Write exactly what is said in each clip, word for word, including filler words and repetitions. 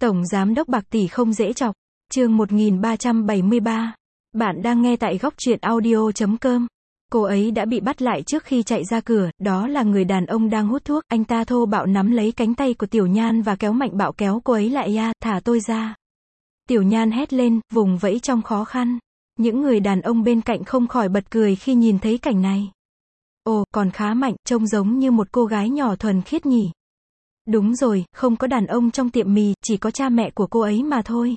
Tổng giám đốc bạc tỷ không dễ chọc. Chương một nghìn ba trăm bảy mươi ba. Bạn đang nghe tại góc truyện audio chấm com. Cô ấy đã bị bắt lại trước khi chạy ra cửa, đó là người đàn ông đang hút thuốc, anh ta thô bạo nắm lấy cánh tay của Tiểu Nhan và kéo mạnh bạo kéo cô ấy lại. Ya, thả tôi ra. Tiểu Nhan hét lên, vùng vẫy trong khó khăn. Những người đàn ông bên cạnh không khỏi bật cười khi nhìn thấy cảnh này. Ồ, còn khá mạnh, trông giống như một cô gái nhỏ thuần khiết nhỉ. Đúng rồi, không có đàn ông trong tiệm mì, chỉ có cha mẹ của cô ấy mà thôi.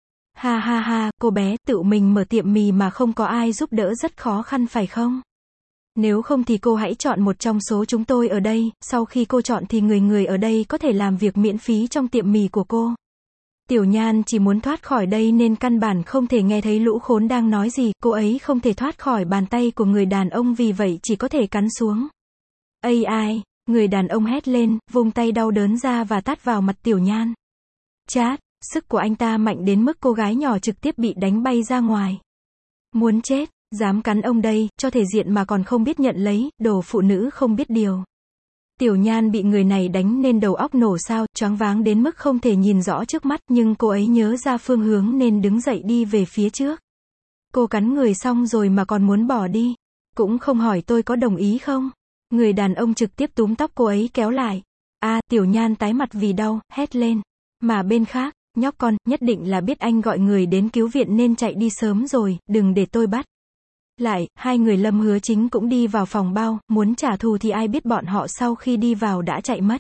Ha ha ha, cô bé, tự mình mở tiệm mì mà không có ai giúp đỡ rất khó khăn phải không? Nếu không thì cô hãy chọn một trong số chúng tôi ở đây, sau khi cô chọn thì người người ở đây có thể làm việc miễn phí trong tiệm mì của cô. Tiểu Nhan chỉ muốn thoát khỏi đây nên căn bản không thể nghe thấy lũ khốn đang nói gì, cô ấy không thể thoát khỏi bàn tay của người đàn ông vì vậy chỉ có thể cắn xuống. Ây ai, người đàn ông hét lên, vung tay đau đớn ra và tát vào mặt Tiểu Nhan. Chát, sức của anh ta mạnh đến mức cô gái nhỏ trực tiếp bị đánh bay ra ngoài. Muốn chết, dám cắn ông đây, cho thể diện mà còn không biết nhận lấy, đồ phụ nữ không biết điều. Tiểu Nhan bị người này đánh nên đầu óc nổ sao, choáng váng đến mức không thể nhìn rõ trước mắt, nhưng cô ấy nhớ ra phương hướng nên đứng dậy đi về phía trước. Cô cắn người xong rồi mà còn muốn bỏ đi. Cũng không hỏi tôi có đồng ý không. Người đàn ông trực tiếp túm tóc cô ấy kéo lại. A, à, Tiểu Nhan tái mặt vì đau, hét lên. Mà bên khác, nhóc con, nhất định là biết anh gọi người đến cứu viện nên chạy đi sớm rồi, đừng để tôi bắt. Lại, hai người Lâm Hứa Chính cũng đi vào phòng bao, muốn trả thù thì ai biết bọn họ sau khi đi vào đã chạy mất.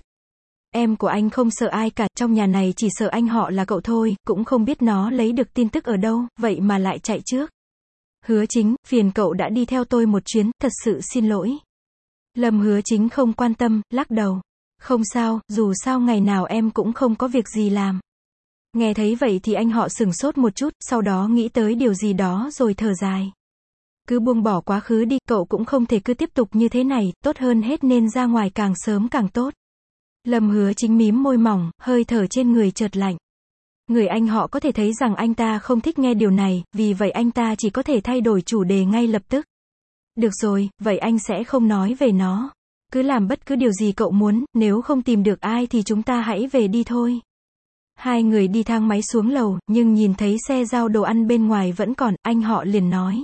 Em của anh không sợ ai cả, trong nhà này chỉ sợ anh họ là cậu thôi, cũng không biết nó lấy được tin tức ở đâu, vậy mà lại chạy trước. Hứa Chính, phiền cậu đã đi theo tôi một chuyến, thật sự xin lỗi. Lâm Hứa Chính không quan tâm, lắc đầu. Không sao, dù sao ngày nào em cũng không có việc gì làm. Nghe thấy vậy thì anh họ sửng sốt một chút, sau đó nghĩ tới điều gì đó rồi thở dài. Cứ buông bỏ quá khứ đi, cậu cũng không thể cứ tiếp tục như thế này, tốt hơn hết nên ra ngoài càng sớm càng tốt. Lâm Hứa Chính mím môi mỏng, hơi thở trên người chợt lạnh. Người anh họ có thể thấy rằng anh ta không thích nghe điều này, vì vậy anh ta chỉ có thể thay đổi chủ đề ngay lập tức. Được rồi, vậy anh sẽ không nói về nó. Cứ làm bất cứ điều gì cậu muốn, nếu không tìm được ai thì chúng ta hãy về đi thôi. Hai người đi thang máy xuống lầu, nhưng nhìn thấy xe giao đồ ăn bên ngoài vẫn còn, anh họ liền nói.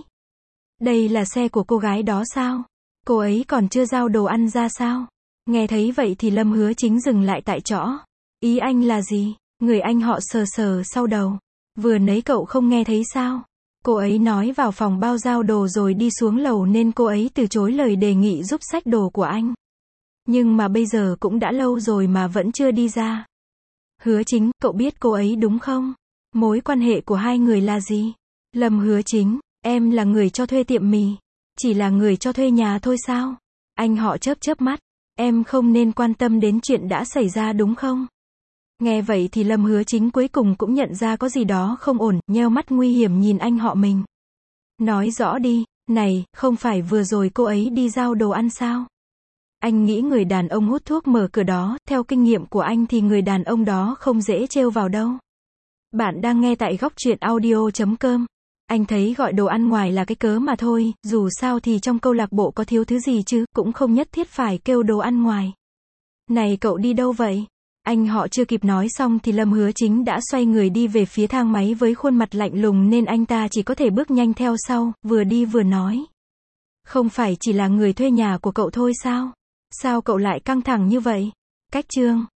Đây là xe của cô gái đó sao? Cô ấy còn chưa giao đồ ăn ra sao? Nghe thấy vậy thì Lâm Hứa Chính dừng lại tại chỗ. Ý anh là gì? Người anh họ sờ sờ sau đầu. Vừa nãy cậu không nghe thấy sao? Cô ấy nói vào phòng bao giao đồ rồi đi xuống lầu nên cô ấy từ chối lời đề nghị giúp xách đồ của anh. Nhưng mà bây giờ cũng đã lâu rồi mà vẫn chưa đi ra. Hứa Chính, cậu biết cô ấy đúng không? Mối quan hệ của hai người là gì? Lâm Hứa Chính, em là người cho thuê tiệm mì. Chỉ là người cho thuê nhà thôi sao? Anh họ chớp chớp mắt. Em không nên quan tâm đến chuyện đã xảy ra đúng không? Nghe vậy thì Lâm Hứa Chính cuối cùng cũng nhận ra có gì đó không ổn, nheo mắt nguy hiểm nhìn anh họ mình. Nói rõ đi, này, không phải vừa rồi cô ấy đi giao đồ ăn sao? Anh nghĩ người đàn ông hút thuốc mở cửa đó, theo kinh nghiệm của anh thì người đàn ông đó không dễ trêu vào đâu. Bạn đang nghe tại góc truyện audio chấm com. Anh thấy gọi đồ ăn ngoài là cái cớ mà thôi, dù sao thì trong câu lạc bộ có thiếu thứ gì chứ, cũng không nhất thiết phải kêu đồ ăn ngoài. Này cậu đi đâu vậy? Anh họ chưa kịp nói xong thì Lâm Hứa Chính đã xoay người đi về phía thang máy với khuôn mặt lạnh lùng nên anh ta chỉ có thể bước nhanh theo sau, vừa đi vừa nói. Không phải chỉ là người thuê nhà của cậu thôi sao? Sao cậu lại căng thẳng như vậy? Cách chương.